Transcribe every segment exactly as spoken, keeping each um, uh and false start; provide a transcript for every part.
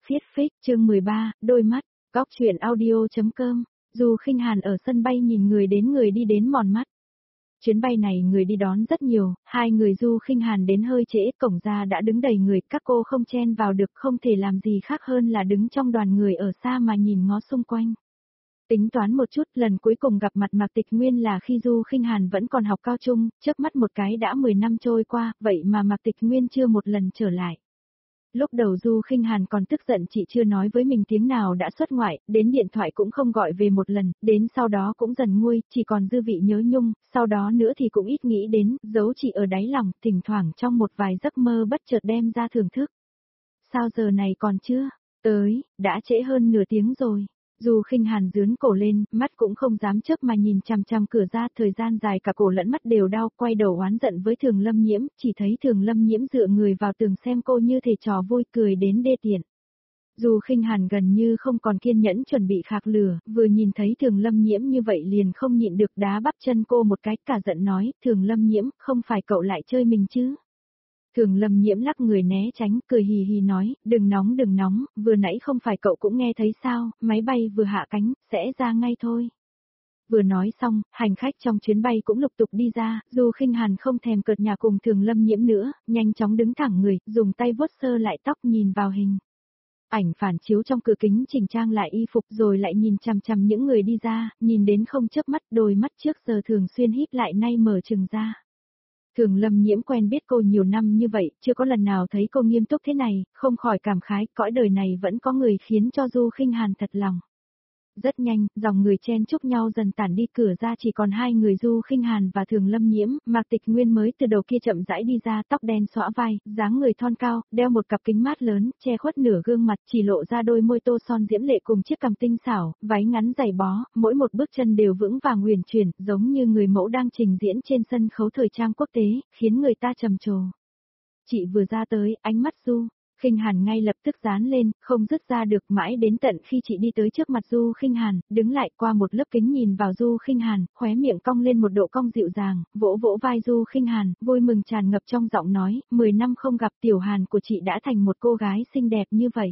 Viết phích chương mười ba, đôi mắt, góc truyện audio.com, Du Khinh Hàn ở sân bay nhìn người đến người đi đến mòn mắt. Chuyến bay này người đi đón rất nhiều, hai người Du Khinh Hàn đến hơi trễ, cổng ra đã đứng đầy người, các cô không chen vào được, không thể làm gì khác hơn là đứng trong đoàn người ở xa mà nhìn ngó xung quanh. Tính toán một chút, lần cuối cùng gặp mặt Mạc Tịch Nguyên là khi Du Khinh Hàn vẫn còn học cao trung, chớp mắt một cái đã mười năm trôi qua, vậy mà Mạc Tịch Nguyên chưa một lần trở lại. Lúc đầu Du Khinh Hàn còn tức giận chị chưa nói với mình tiếng nào đã xuất ngoại, đến điện thoại cũng không gọi về một lần, đến sau đó cũng dần nguôi, chỉ còn dư vị nhớ nhung, sau đó nữa thì cũng ít nghĩ đến, giấu chị ở đáy lòng, thỉnh thoảng trong một vài giấc mơ bất chợt đem ra thưởng thức. Sao giờ này còn chưa? Tới, đã trễ hơn nửa tiếng rồi. Du Khinh Hàn dướn cổ lên, mắt cũng không dám chớp mà nhìn chằm chằm cửa ra, thời gian dài cả cổ lẫn mắt đều đau, quay đầu oán giận với Thường Lâm Nhiễm, chỉ thấy Thường Lâm Nhiễm dựa người vào tường xem cô như thể trò vui, cười đến đê tiện. Du Khinh Hàn gần như không còn kiên nhẫn chuẩn bị khạc lửa, vừa nhìn thấy Thường Lâm Nhiễm như vậy liền không nhịn được đá bắp chân cô một cái, cả giận nói, Thường Lâm Nhiễm, không phải cậu lại chơi mình chứ? Thường Lâm Nhiễm lắc người né tránh, cười hì hì nói, đừng nóng đừng nóng, vừa nãy không phải cậu cũng nghe thấy sao, máy bay vừa hạ cánh, sẽ ra ngay thôi. Vừa nói xong, hành khách trong chuyến bay cũng lục tục đi ra, Du Khinh Hàn không thèm cợt nhả cùng Thường Lâm Nhiễm nữa, nhanh chóng đứng thẳng người, dùng tay vuốt sơ lại tóc nhìn vào hình. Ảnh phản chiếu trong cửa kính chỉnh trang lại y phục rồi lại nhìn chằm chằm những người đi ra, nhìn đến không chớp mắt, đôi mắt trước giờ thường xuyên híp lại nay mở trừng ra. Thường Lâm Nhiễm quen biết cô nhiều năm như vậy, chưa có lần nào thấy cô nghiêm túc thế này, không khỏi cảm khái, cõi đời này vẫn có người khiến cho Du Khinh Hàn thật lòng. Rất nhanh, dòng người chen chúc nhau dần tản đi, cửa ra chỉ còn hai người Du Khinh Hàn và Thường Lâm Nhiễm, Mạc Tịch Nguyên mới từ đầu kia chậm rãi đi ra, tóc đen xõa vai, dáng người thon cao, đeo một cặp kính mát lớn, che khuất nửa gương mặt, chỉ lộ ra đôi môi tô son diễm lệ cùng chiếc cằm tinh xảo, váy ngắn dày bó, mỗi một bước chân đều vững vàng huyền chuyển, giống như người mẫu đang trình diễn trên sân khấu thời trang quốc tế, khiến người ta trầm trồ. Chị vừa ra tới, ánh mắt Du Khinh Hàn ngay lập tức dán lên, không dứt ra được, mãi đến tận khi chị đi tới trước mặt Du Khinh Hàn, đứng lại qua một lớp kính nhìn vào Du Khinh Hàn, khóe miệng cong lên một độ cong dịu dàng, vỗ vỗ vai Du Khinh Hàn, vui mừng tràn ngập trong giọng nói, mười năm không gặp Tiểu Hàn của chị đã thành một cô gái xinh đẹp như vậy.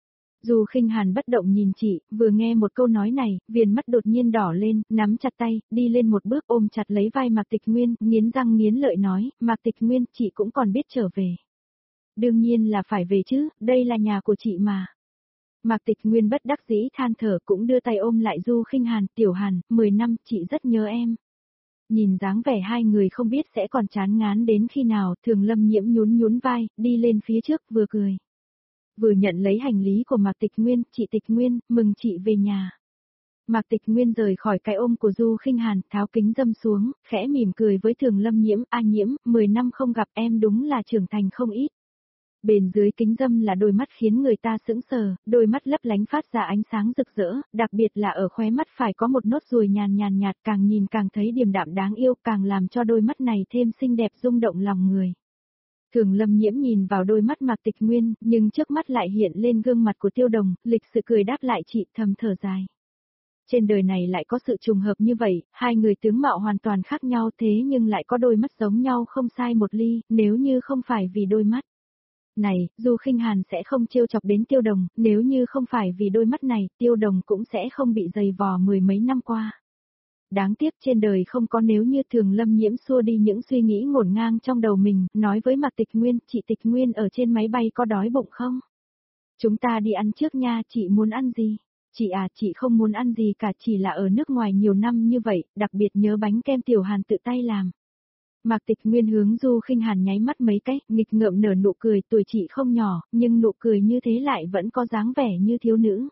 Du Khinh Hàn bất động nhìn chị, vừa nghe một câu nói này, viền mắt đột nhiên đỏ lên, nắm chặt tay, đi lên một bước ôm chặt lấy vai Mạc Tịch Nguyên, nghiến răng nghiến lợi nói, Mạc Tịch Nguyên, chị cũng còn biết trở về. Đương nhiên là phải về chứ, đây là nhà của chị mà. Mạc Tịch Nguyên bất đắc dĩ than thở, cũng đưa tay ôm lại Du Khinh Hàn, Tiểu Hàn, mười năm, chị rất nhớ em. Nhìn dáng vẻ hai người không biết sẽ còn chán ngán đến khi nào, Thường Lâm Nhiễm nhún nhún vai, đi lên phía trước vừa cười. Vừa nhận lấy hành lý của Mạc Tịch Nguyên, chị Tịch Nguyên, mừng chị về nhà. Mạc Tịch Nguyên rời khỏi cái ôm của Du Khinh Hàn, tháo kính dâm xuống, khẽ mỉm cười với Thường Lâm Nhiễm, a Nhiễm, mười năm không gặp em đúng là trưởng thành không ít. Bên dưới kính dâm là đôi mắt khiến người ta sững sờ, đôi mắt lấp lánh phát ra ánh sáng rực rỡ, đặc biệt là ở khóe mắt phải có một nốt ruồi nhàn nhàn nhạt, càng nhìn càng thấy điềm đạm đáng yêu, càng làm cho đôi mắt này thêm xinh đẹp rung động lòng người. Thường Lâm Nhiễm nhìn vào đôi mắt Mạc Tịch Nguyên, nhưng trước mắt lại hiện lên gương mặt của Tiêu Đồng, lịch sự cười đáp lại chị, thầm thở dài. Trên đời này lại có sự trùng hợp như vậy, hai người tướng mạo hoàn toàn khác nhau thế nhưng lại có đôi mắt giống nhau không sai một ly, nếu như không phải vì đôi mắt này, Du Khinh Hàn sẽ không trêu chọc đến Tiêu Đồng, nếu như không phải vì đôi mắt này, Tiêu Đồng cũng sẽ không bị dày vò mười mấy năm qua. Đáng tiếc trên đời không có nếu như. Thường Lâm Nhiễm xua đi những suy nghĩ ngổn ngang trong đầu mình, nói với Mạc Tịch Nguyên, chị Tịch Nguyên ở trên máy bay có đói bụng không? Chúng ta đi ăn trước nha, chị muốn ăn gì? Chị à, chị không muốn ăn gì cả, chỉ là ở nước ngoài nhiều năm như vậy, đặc biệt nhớ bánh kem Tiểu Hàn tự tay làm. Mạc Tịch Nguyên hướng Du Khinh Hàn nháy mắt mấy cái, nghịch ngợm nở nụ cười, tuổi chị không nhỏ, nhưng nụ cười như thế lại vẫn có dáng vẻ như thiếu nữ.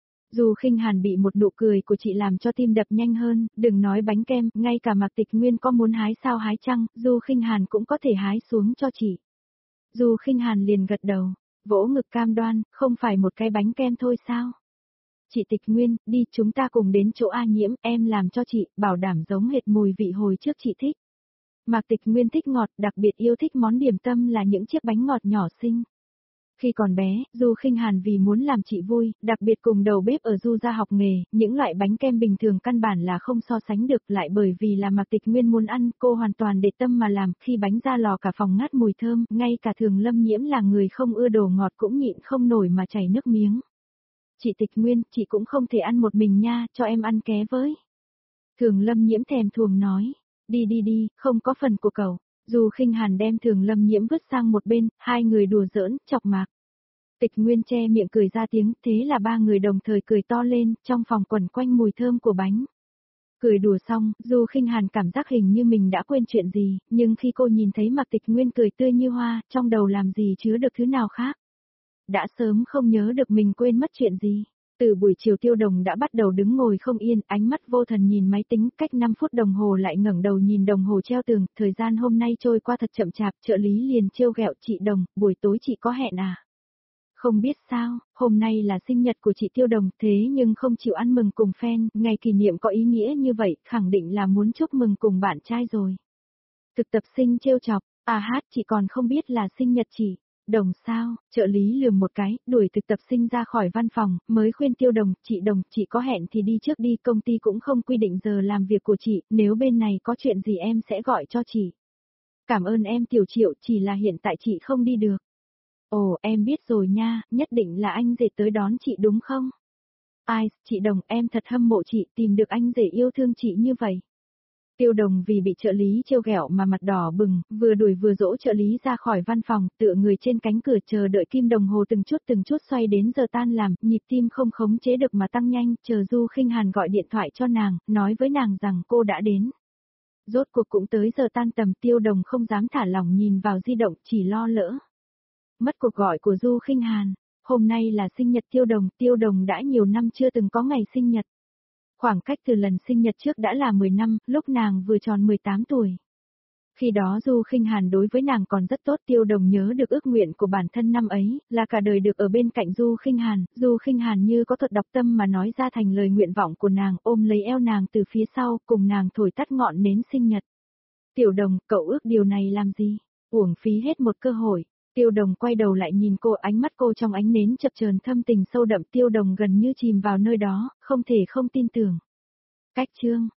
Du Khinh Hàn bị một nụ cười của chị làm cho tim đập nhanh hơn, đừng nói bánh kem, ngay cả Mạc Tịch Nguyên có muốn hái sao hái chăng, Du Khinh Hàn cũng có thể hái xuống cho chị. Du Khinh Hàn liền gật đầu, vỗ ngực cam đoan, không phải một cái bánh kem thôi sao? Chị Tịch Nguyên, đi chúng ta cùng đến chỗ A Nhiễm, em làm cho chị, bảo đảm giống hệt mùi vị hồi trước chị thích. Mạc Tịch Nguyên thích ngọt, đặc biệt yêu thích món điểm tâm là những chiếc bánh ngọt nhỏ xinh. Khi còn bé, Du Khinh Hàn vì muốn làm chị vui, đặc biệt cùng đầu bếp ở Du gia học nghề, những loại bánh kem bình thường căn bản là không so sánh được, lại bởi vì là Mạc Tịch Nguyên muốn ăn, cô hoàn toàn để tâm mà làm, khi bánh ra lò cả phòng ngát mùi thơm, ngay cả Thường Lâm Nhiễm là người không ưa đồ ngọt cũng nhịn không nổi mà chảy nước miếng. Chị Tịch Nguyên, chị cũng không thể ăn một mình nha, cho em ăn ké với. Thường Lâm Nhiễm thèm thuồng nói, đi đi đi, không có phần của cậu. Du Khinh Hàn đem Thường Lâm Nhiễm vứt sang một bên, hai người đùa giỡn, chọc Mạc Tịch Nguyên che miệng cười ra tiếng, thế là ba người đồng thời cười to lên, trong phòng quẩn quanh mùi thơm của bánh. Cười đùa xong, Du Khinh Hàn cảm giác hình như mình đã quên chuyện gì, nhưng khi cô nhìn thấy Mạc Tịch Nguyên cười tươi như hoa, trong đầu làm gì chứa được thứ nào khác. Đã sớm không nhớ được mình quên mất chuyện gì. Từ buổi chiều Tiêu Đồng đã bắt đầu đứng ngồi không yên, ánh mắt vô thần nhìn máy tính, cách năm phút đồng hồ lại ngẩng đầu nhìn đồng hồ treo tường, thời gian hôm nay trôi qua thật chậm chạp, trợ lý liền trêu ghẹo, chị Đồng, buổi tối chị có hẹn à? Không biết sao, hôm nay là sinh nhật của chị Tiêu Đồng, thế nhưng không chịu ăn mừng cùng fan, ngày kỷ niệm có ý nghĩa như vậy, khẳng định là muốn chúc mừng cùng bạn trai rồi. Thực tập sinh trêu chọc, à hát chị còn không biết là sinh nhật chị. Đồng sao, trợ lý lườm một cái, đuổi thực tập sinh ra khỏi văn phòng, mới khuyên Tiêu Đồng, chị Đồng, chị có hẹn thì đi trước đi, công ty cũng không quy định giờ làm việc của chị, nếu bên này có chuyện gì em sẽ gọi cho chị. Cảm ơn em Tiểu Triệu, chỉ là hiện tại chị không đi được. Ồ, em biết rồi nha, nhất định là anh rể tới đón chị đúng không? Ai, chị Đồng, em thật hâm mộ chị tìm được anh rể yêu thương chị như vậy. Tiêu Đồng vì bị trợ lý trêu ghẹo mà mặt đỏ bừng, vừa đuổi vừa dỗ trợ lý ra khỏi văn phòng, tựa người trên cánh cửa chờ đợi kim đồng hồ từng chút từng chút xoay đến giờ tan làm, nhịp tim không khống chế được mà tăng nhanh, chờ Du Khinh Hàn gọi điện thoại cho nàng, nói với nàng rằng cô đã đến. Rốt cuộc cũng tới giờ tan tầm, Tiêu Đồng không dám thả lỏng nhìn vào di động, chỉ lo lỡ. Mất cuộc gọi của Du Khinh Hàn, hôm nay là sinh nhật Tiêu Đồng, Tiêu Đồng đã nhiều năm chưa từng có ngày sinh nhật. Khoảng cách từ lần sinh nhật trước đã là mười năm, lúc nàng vừa tròn mười tám tuổi. Khi đó Du Khinh Hàn đối với nàng còn rất tốt, Tiêu Đồng nhớ được ước nguyện của bản thân năm ấy, là cả đời được ở bên cạnh Du Khinh Hàn, Du Khinh Hàn như có thuật đọc tâm mà nói ra thành lời nguyện vọng của nàng, ôm lấy eo nàng từ phía sau, cùng nàng thổi tắt ngọn nến sinh nhật. Tiểu Đồng, cậu ước điều này làm gì? Uổng phí hết một cơ hội. Tiêu Đồng quay đầu lại nhìn cô, ánh mắt cô trong ánh nến chập chờn thâm tình sâu đậm, Tiêu Đồng gần như chìm vào nơi đó, không thể không tin tưởng. Cách chương